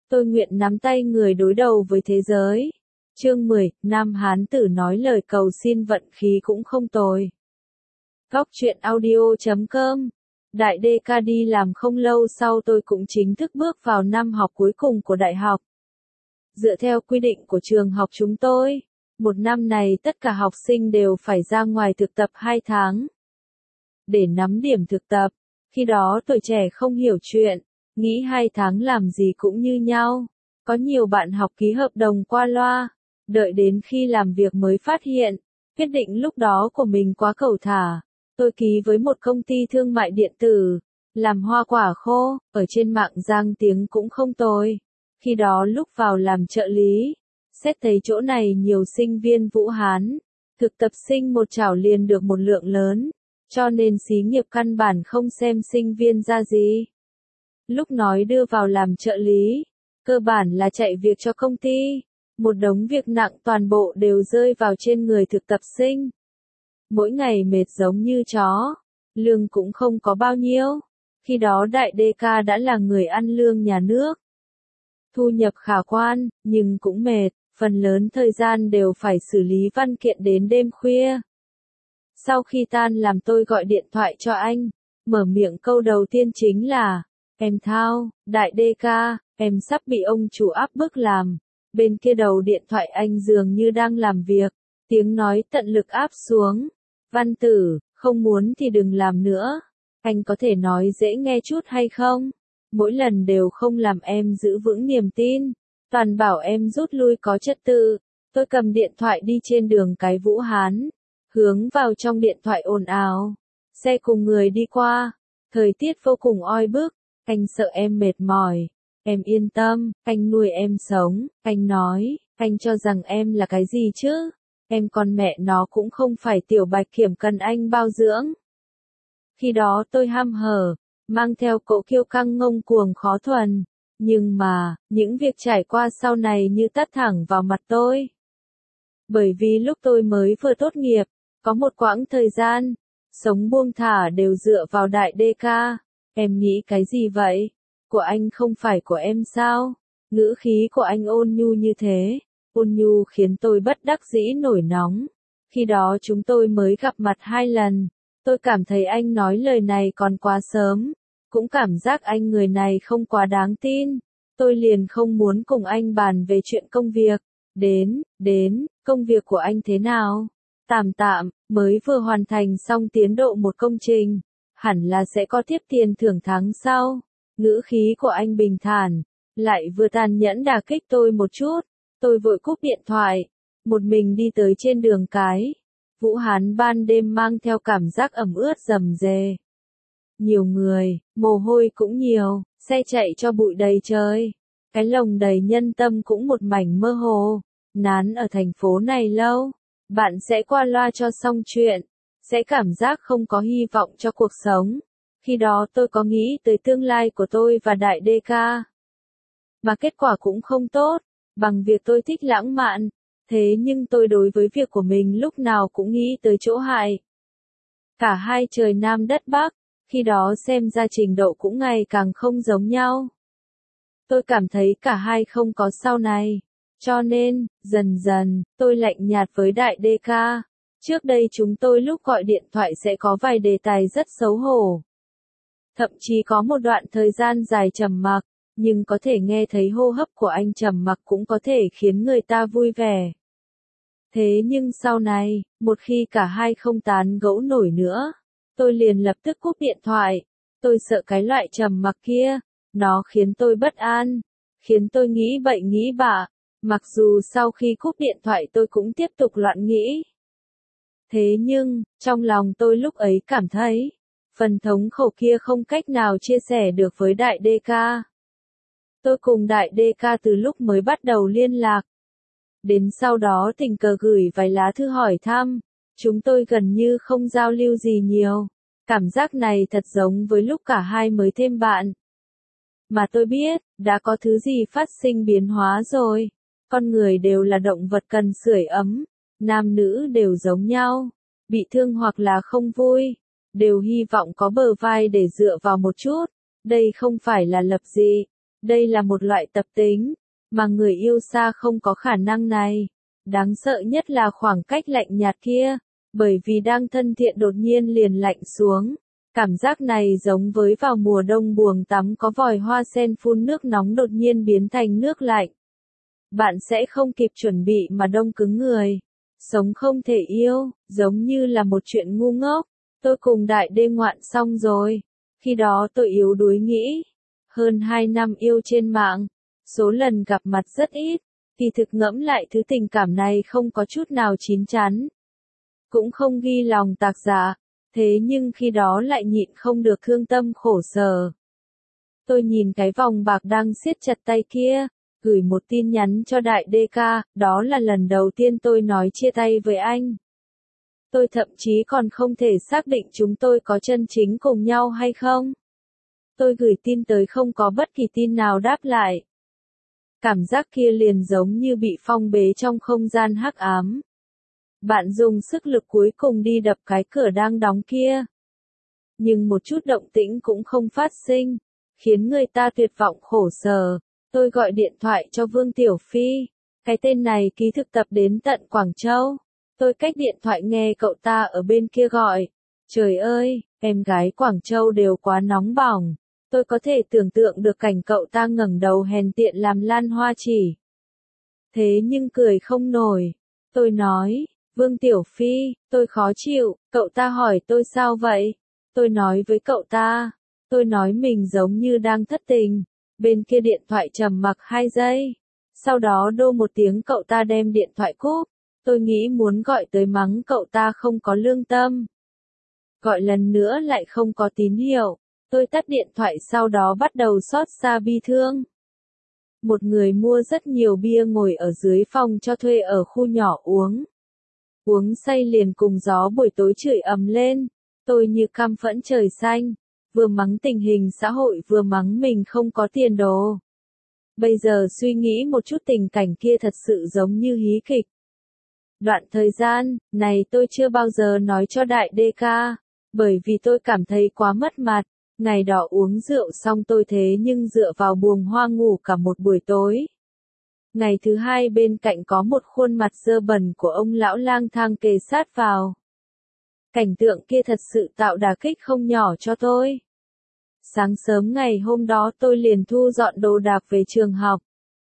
Tôi nguyện nắm tay người đối đầu với thế giới. Chương 10, Nam Hán tử nói lời cầu xin vận khí cũng không tồi. Góc truyện audio.com. Đại DK đi làm không lâu sau tôi cũng chính thức bước vào năm học cuối cùng của đại học. Dựa theo quy định của trường học chúng tôi, một năm này tất cả học sinh đều phải ra ngoài thực tập 2 tháng. Để nắm điểm thực tập, khi đó tuổi trẻ không hiểu chuyện, nghĩ 2 tháng làm gì cũng như nhau. Có nhiều bạn học ký hợp đồng qua loa, đợi đến khi làm việc mới phát hiện, quyết định lúc đó của mình quá cẩu thả. Tôi ký với một công ty thương mại điện tử, làm hoa quả khô, ở trên mạng danh tiếng cũng không tồi. Khi đó lúc vào làm trợ lý, xét thấy chỗ này nhiều sinh viên Vũ Hán, thực tập sinh một chảo liền được một lượng lớn, cho nên xí nghiệp căn bản không xem sinh viên ra gì. Lúc nói đưa vào làm trợ lý, cơ bản là chạy việc cho công ty, một đống việc nặng toàn bộ đều rơi vào trên người thực tập sinh. Mỗi ngày mệt giống như chó, lương cũng không có bao nhiêu, khi đó đại DK đã là người ăn lương nhà nước. Thu nhập khả quan, nhưng cũng mệt, phần lớn thời gian đều phải xử lý văn kiện đến đêm khuya. Sau khi tan làm tôi gọi điện thoại cho anh, mở miệng câu đầu tiên chính là, em Thao, đại DK, em sắp bị ông chủ áp bức làm. Bên kia đầu điện thoại anh dường như đang làm việc, tiếng nói tận lực áp xuống. Văn tử, không muốn thì đừng làm nữa. Anh có thể nói dễ nghe chút hay không? Mỗi lần đều không làm em giữ vững niềm tin, toàn bảo em rút lui có trật tự. Tôi cầm điện thoại đi trên đường cái Vũ Hán, hướng vào trong điện thoại ồn ào. Xe cùng người đi qua, thời tiết vô cùng oi bức, anh sợ em mệt mỏi. Em yên tâm, anh nuôi em sống, anh nói, anh cho rằng em là cái gì chứ? Em con mẹ nó cũng không phải tiểu bạch kiểm cần anh bao dưỡng. Khi đó tôi hăm hở, mang theo cỗ kiêu căng ngông cuồng khó thuần, nhưng mà, những việc trải qua sau này như tát thẳng vào mặt tôi. Bởi vì lúc tôi mới vừa tốt nghiệp, có một quãng thời gian, sống buông thả đều dựa vào đại DK. Em nghĩ cái gì vậy? Của anh không phải của em sao? Ngữ khí của anh ôn nhu như thế, ôn nhu khiến tôi bất đắc dĩ nổi nóng. Khi đó chúng tôi mới gặp mặt 2 lần, tôi cảm thấy anh nói lời này còn quá sớm, cũng cảm giác anh người này không quá đáng tin. Tôi liền không muốn cùng anh bàn về chuyện công việc. Đến, công việc của anh thế nào? Tạm, mới vừa hoàn thành xong tiến độ một công trình, hẳn là sẽ có tiếp tiền thưởng tháng sau. Ngữ khí của anh bình thản, lại vừa tàn nhẫn đả kích tôi một chút. Tôi vội cúp điện thoại, một mình đi tới trên đường cái. Vũ Hán ban đêm mang theo cảm giác ẩm ướt rầm rề. Nhiều người, mồ hôi cũng nhiều, xe chạy cho bụi đầy trời. Cái lồng đầy nhân tâm cũng một mảnh mơ hồ. Nán ở thành phố này lâu, bạn sẽ qua loa cho xong chuyện, sẽ cảm giác không có hy vọng cho cuộc sống. Khi đó tôi có nghĩ tới tương lai của tôi và đại DK. Mà kết quả cũng không tốt, bằng việc tôi thích lãng mạn, thế nhưng tôi đối với việc của mình lúc nào cũng nghĩ tới chỗ hại. Cả hai trời Nam đất Bắc, khi đó xem ra trình độ cũng ngày càng không giống nhau. Tôi cảm thấy cả hai không có sau này, cho nên, dần dần, tôi lạnh nhạt với đại DK. Trước đây chúng tôi lúc gọi điện thoại sẽ có vài đề tài rất xấu hổ. Thậm chí có một đoạn thời gian dài trầm mặc, nhưng có thể nghe thấy hô hấp của anh trầm mặc cũng có thể khiến người ta vui vẻ. Thế nhưng sau này, một khi cả hai không tán gẫu nổi nữa, tôi liền lập tức cúp điện thoại. Tôi sợ cái loại trầm mặc kia, nó khiến tôi bất an, khiến tôi nghĩ bậy nghĩ bạ, mặc dù sau khi cúp điện thoại tôi cũng tiếp tục loạn nghĩ. Thế nhưng, trong lòng tôi lúc ấy cảm thấy, phần thống khổ kia không cách nào chia sẻ được với đại DK. Tôi cùng đại DK từ lúc mới bắt đầu liên lạc. Đến sau đó tình cờ gửi vài lá thư hỏi thăm, chúng tôi gần như không giao lưu gì nhiều. Cảm giác này thật giống với lúc cả hai mới thêm bạn. Mà tôi biết, đã có thứ gì phát sinh biến hóa rồi. Con người đều là động vật cần sưởi ấm, nam nữ đều giống nhau, bị thương hoặc là không vui, đều hy vọng có bờ vai để dựa vào một chút. Đây không phải là lập dị, Đây là một loại tập tính, mà người yêu xa không có khả năng này. Đáng sợ nhất là khoảng cách lạnh nhạt kia, bởi vì đang thân thiện đột nhiên liền lạnh xuống. Cảm giác này giống với vào mùa đông buồng tắm có vòi hoa sen phun nước nóng đột nhiên biến thành nước lạnh. Bạn sẽ không kịp chuẩn bị mà đông cứng người. Sống không thể yêu, giống như là một chuyện ngu ngốc. Tôi cùng Đại Đê ngoạn xong rồi. Khi đó tôi yếu đuối nghĩ. Hơn 2 năm yêu trên mạng, số lần gặp mặt rất ít, thì thực ngẫm lại thứ tình cảm này không có chút nào chín chắn. Cũng không ghi lòng tạc dạ, thế nhưng khi đó lại nhịn không được thương tâm khổ sở. Tôi nhìn cái vòng bạc đang siết chặt tay kia, gửi một tin nhắn cho Đại Đê ca, đó là lần đầu tiên tôi nói chia tay với anh. Tôi thậm chí còn không thể xác định chúng tôi có chân chính cùng nhau hay không. Tôi gửi tin tới không có bất kỳ tin nào đáp lại. Cảm giác kia liền giống như bị phong bế trong không gian hắc ám. Bạn dùng sức lực cuối cùng đi đập cái cửa đang đóng kia. Nhưng một chút động tĩnh cũng không phát sinh, khiến người ta tuyệt vọng khổ sở. Tôi gọi điện thoại cho Vương Tiểu Phi. Cái tên này ký thực tập đến tận Quảng Châu. Tôi cách điện thoại nghe cậu ta ở bên kia gọi. Trời ơi, em gái Quảng Châu đều quá nóng bỏng. Tôi có thể tưởng tượng được cảnh cậu ta ngẩng đầu hèn tiện làm lan hoa chỉ. Thế nhưng cười không nổi. Tôi nói, Vương Tiểu Phi, tôi khó chịu. Cậu ta hỏi tôi sao vậy? Tôi nói với cậu ta. Tôi nói mình giống như đang thất tình. Bên kia điện thoại trầm mặc 2 giây. Sau đó đô một tiếng cậu ta đem điện thoại cúp. Tôi nghĩ muốn gọi tới mắng cậu ta không có lương tâm. Gọi lần nữa lại không có tín hiệu. Tôi tắt điện thoại sau đó bắt đầu xót xa bi thương. Một người mua rất nhiều bia ngồi ở dưới phòng cho thuê ở khu nhỏ uống. Uống say liền cùng gió buổi tối chửi ầm lên. Tôi như căm phẫn trời xanh. Vừa mắng tình hình xã hội vừa mắng mình không có tiền đồ. Bây giờ suy nghĩ một chút tình cảnh kia thật sự giống như hí kịch. Đoạn thời gian này tôi chưa bao giờ nói cho Đại Đê ca, bởi vì tôi cảm thấy quá mất mặt. Ngày đó uống rượu xong tôi thế nhưng dựa vào buồng hoa ngủ cả một buổi tối. Ngày thứ hai bên cạnh có một khuôn mặt dơ bẩn của ông lão lang thang kề sát vào. Cảnh tượng kia thật sự tạo đả kích không nhỏ cho tôi. Sáng sớm ngày hôm đó tôi liền thu dọn đồ đạc về trường học.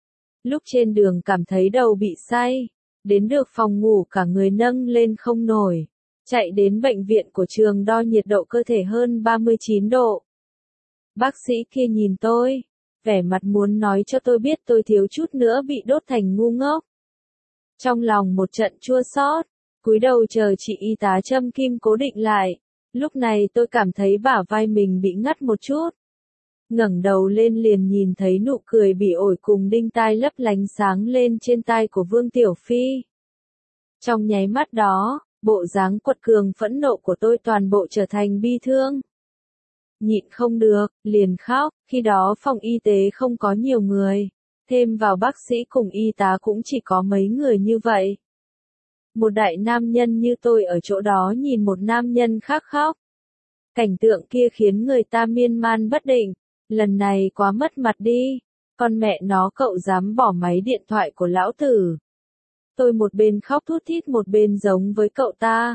Lúc trên đường cảm thấy đầu bị say, đến được phòng ngủ cả người nâng lên không nổi. Chạy đến bệnh viện của trường đo nhiệt độ cơ thể hơn 39 độ. Bác sĩ kia nhìn tôi, vẻ mặt muốn nói cho tôi biết tôi thiếu chút nữa bị đốt thành ngu ngốc. Trong lòng một trận chua xót, cúi đầu chờ chị y tá châm kim cố định lại. Lúc này tôi cảm thấy bả vai mình bị ngắt một chút. Ngẩng đầu lên liền nhìn thấy nụ cười bị ổi cùng đinh tai lấp lánh sáng lên trên tai của Vương Tiểu Phi. Trong nháy mắt đó, bộ dáng quật cường phẫn nộ của tôi toàn bộ trở thành bi thương. Nhịn không được, liền khóc, khi đó phòng y tế không có nhiều người, thêm vào bác sĩ cùng y tá cũng chỉ có mấy người như vậy. Một đại nam nhân như tôi ở chỗ đó nhìn một nam nhân khác khóc. Cảnh tượng kia khiến người ta miên man bất định, lần này quá mất mặt đi, con mẹ nó cậu dám bỏ máy điện thoại của lão tử. Tôi một bên khóc thút thít một bên giống với cậu ta.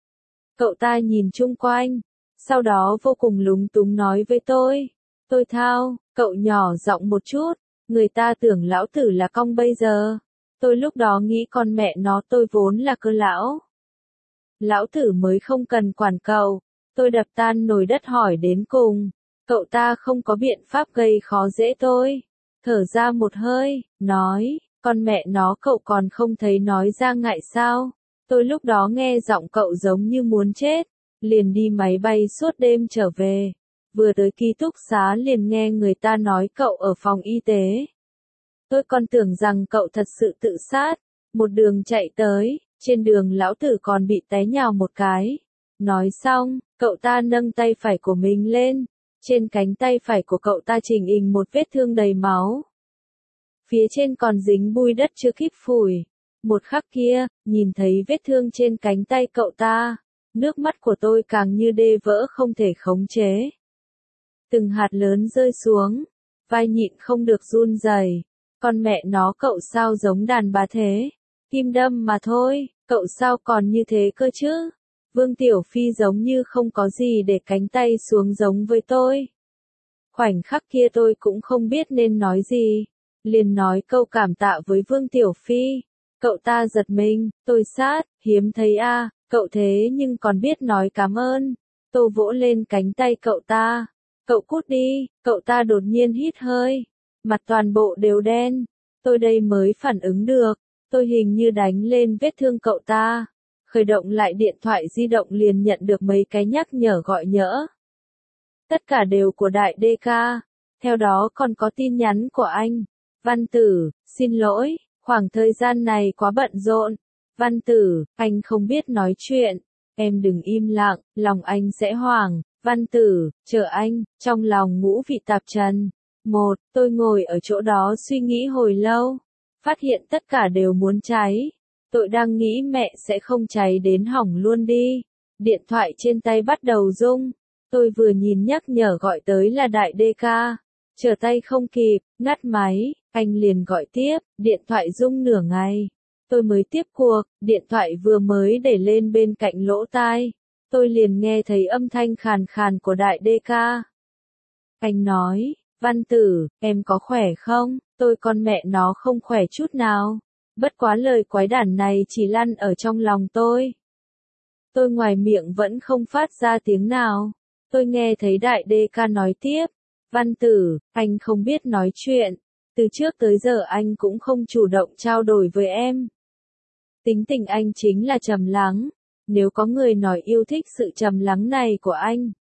Cậu ta nhìn chung quanh, sau đó vô cùng lúng túng nói với tôi thao, cậu nhỏ giọng một chút, người ta tưởng lão tử là cong bây giờ. Tôi lúc đó nghĩ con mẹ nó tôi vốn là cơ lão. Lão tử mới không cần quản cậu, tôi đập tan nồi đất hỏi đến cùng. Cậu ta không có biện pháp gây khó dễ tôi. Thở ra một hơi, nói, con mẹ nó cậu còn không thấy nói ra ngại sao. Tôi lúc đó nghe giọng cậu giống như muốn chết, liền đi máy bay suốt đêm trở về. Vừa tới ký túc xá liền nghe người ta nói cậu ở phòng y tế. Tôi còn tưởng rằng cậu thật sự tự sát, một đường chạy tới, trên đường lão tử còn bị té nhào một cái. Nói xong, cậu ta nâng tay phải của mình lên, trên cánh tay phải của cậu ta chỉnh hình một vết thương đầy máu. Phía trên còn dính bụi đất chưa kịp phủi. Một khắc kia, nhìn thấy vết thương trên cánh tay cậu ta, nước mắt của tôi càng như đê vỡ không thể khống chế. Từng hạt lớn rơi xuống, vai nhịn không được run rẩy. Con mẹ nó, cậu sao giống đàn bà thế? Kim đâm mà thôi, cậu sao còn như thế cơ chứ? Vương Tiểu Phi giống như không có gì để cánh tay xuống giống với tôi. Khoảnh khắc kia tôi cũng không biết nên nói gì. Liền nói câu cảm tạ với Vương Tiểu Phi. Cậu ta giật mình, tôi sát, hiếm thấy a, cậu thế nhưng còn biết nói cảm ơn. Tôi vỗ lên cánh tay cậu ta. Cậu cút đi, cậu ta đột nhiên hít hơi. Mặt toàn bộ đều đen. Tôi đây mới phản ứng được. Tôi hình như đánh lên vết thương cậu ta. Khởi động lại điện thoại di động liền nhận được mấy cái nhắc nhở gọi nhỡ. Tất cả đều của Đại DK. Theo đó còn có tin nhắn của anh. Văn Tử, xin lỗi, khoảng thời gian này quá bận rộn. Văn Tử, anh không biết nói chuyện. Em đừng im lặng, lòng anh sẽ hoảng. Văn Tử, chờ anh, trong lòng ngũ vị tạp trần. Tôi ngồi ở chỗ đó suy nghĩ hồi lâu. Phát hiện tất cả đều muốn cháy. Tôi đang nghĩ mẹ sẽ không cháy đến hỏng luôn đi. Điện thoại trên tay bắt đầu rung. Tôi vừa nhìn nhắc nhở gọi tới là Đại DK. Trở tay không kịp, ngắt máy, anh liền gọi tiếp, điện thoại rung nửa ngày. Tôi mới tiếp cuộc, điện thoại vừa mới để lên bên cạnh lỗ tai. Tôi liền nghe thấy âm thanh khàn khàn của Đại DK. Anh nói, Văn Tử, em có khỏe không? Tôi con mẹ nó không khỏe chút nào. Bất quá lời quái đản này chỉ lăn ở trong lòng tôi. Tôi ngoài miệng vẫn không phát ra tiếng nào. Tôi nghe thấy Đại DK nói tiếp. Văn Tử, anh không biết nói chuyện. Từ trước tới giờ anh cũng không chủ động trao đổi với em. Tính tình anh chính là trầm lắng. Nếu có người nói yêu thích sự trầm lắng này của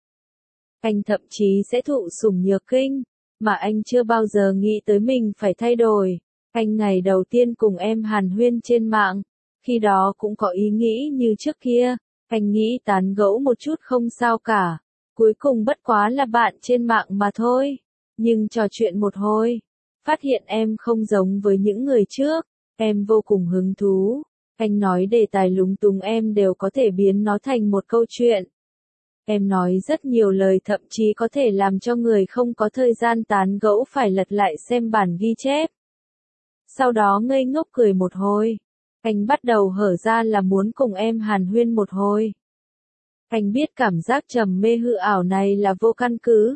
anh thậm chí sẽ thụ sủng nhược kinh. Mà anh chưa bao giờ nghĩ tới mình phải thay đổi. Anh ngày đầu tiên cùng em hàn huyên trên mạng. Khi đó cũng có ý nghĩ như trước kia. Anh nghĩ tán gẫu một chút không sao cả. Cuối cùng bất quá là bạn trên mạng mà thôi. Nhưng trò chuyện một hồi. Phát hiện em không giống với những người trước. Em vô cùng hứng thú. Anh nói đề tài lúng túng em đều có thể biến nó thành một câu chuyện. Em nói rất nhiều lời thậm chí có thể làm cho người không có thời gian tán gẫu phải lật lại xem bản ghi chép. Sau đó ngây ngốc cười một hồi. Anh bắt đầu hở ra là muốn cùng em hàn huyên một hồi. Anh biết cảm giác trầm mê hư ảo này là vô căn cứ.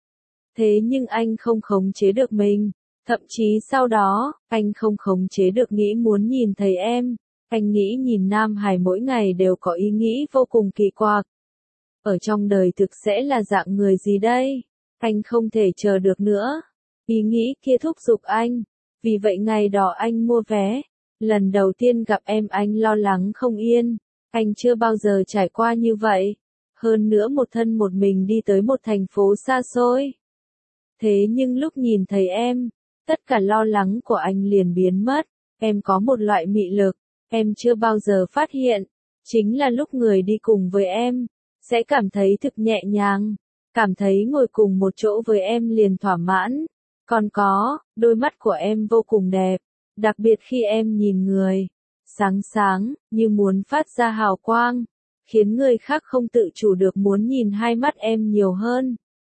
Thế nhưng anh không khống chế được mình. Thậm chí sau đó, anh không khống chế được nghĩ muốn nhìn thấy em. Anh nghĩ nhìn Nam Hải mỗi ngày đều có ý nghĩ vô cùng kỳ quặc. Ở trong đời thực sẽ là dạng người gì đây? Anh không thể chờ được nữa. Ý nghĩ kia thúc giục anh. Vì vậy ngày đó anh mua vé. Lần đầu tiên gặp em anh lo lắng không yên. Anh chưa bao giờ trải qua như vậy. Hơn nữa một thân một mình đi tới một thành phố xa xôi. Thế nhưng lúc nhìn thấy em, tất cả lo lắng của anh liền biến mất. Em có một loại mị lực. Em chưa bao giờ phát hiện. Chính là lúc người đi cùng với em. Sẽ cảm thấy thực nhẹ nhàng. Cảm thấy ngồi cùng một chỗ với em liền thỏa mãn. Còn có, đôi mắt của em vô cùng đẹp. Đặc biệt khi em nhìn người. Sáng sáng, như muốn phát ra hào quang. Khiến người khác không tự chủ được muốn nhìn hai mắt em nhiều hơn.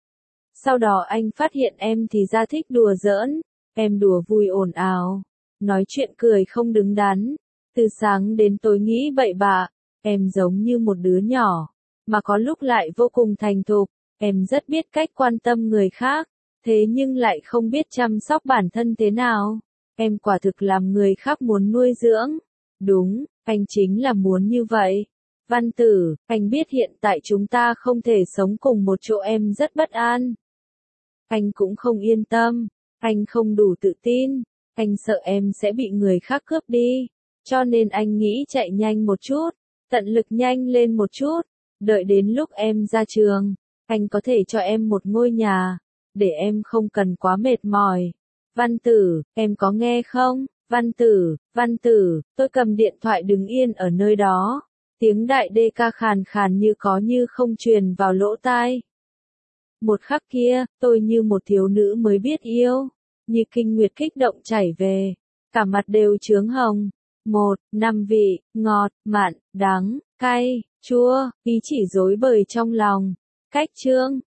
Sau đó anh phát hiện em thì ra thích đùa giỡn. Em đùa vui ồn ào. Nói chuyện cười không đứng đắn. Từ sáng đến tối nghĩ bậy bạ. Em giống như một đứa nhỏ. Mà có lúc lại vô cùng thành thục. Em rất biết cách quan tâm người khác. Thế nhưng lại không biết chăm sóc bản thân thế nào. Em quả thực làm người khác muốn nuôi dưỡng. Đúng, anh chính là muốn như vậy. Văn Tử, anh biết hiện tại chúng ta không thể sống cùng một chỗ, em rất bất an. Anh cũng không yên tâm. Anh không đủ tự tin. Anh sợ em sẽ bị người khác cướp đi. Cho nên anh nghĩ chạy nhanh một chút. Tận lực nhanh lên một chút. Đợi đến lúc em ra trường. Anh có thể cho em một ngôi nhà. Để em không cần quá mệt mỏi. Văn Tử, em có nghe không? Văn Tử, tôi cầm điện thoại đứng yên ở nơi đó. Tiếng Đại DK khàn khàn như có như không truyền vào lỗ tai. Một khắc kia, tôi như một thiếu nữ mới biết yêu. Như kinh nguyệt kích động chảy về. Cả mặt đều chướng hồng. 5 vị, ngọt, mặn, đắng, cay, chua, ý chỉ rối bời trong lòng. Cách chương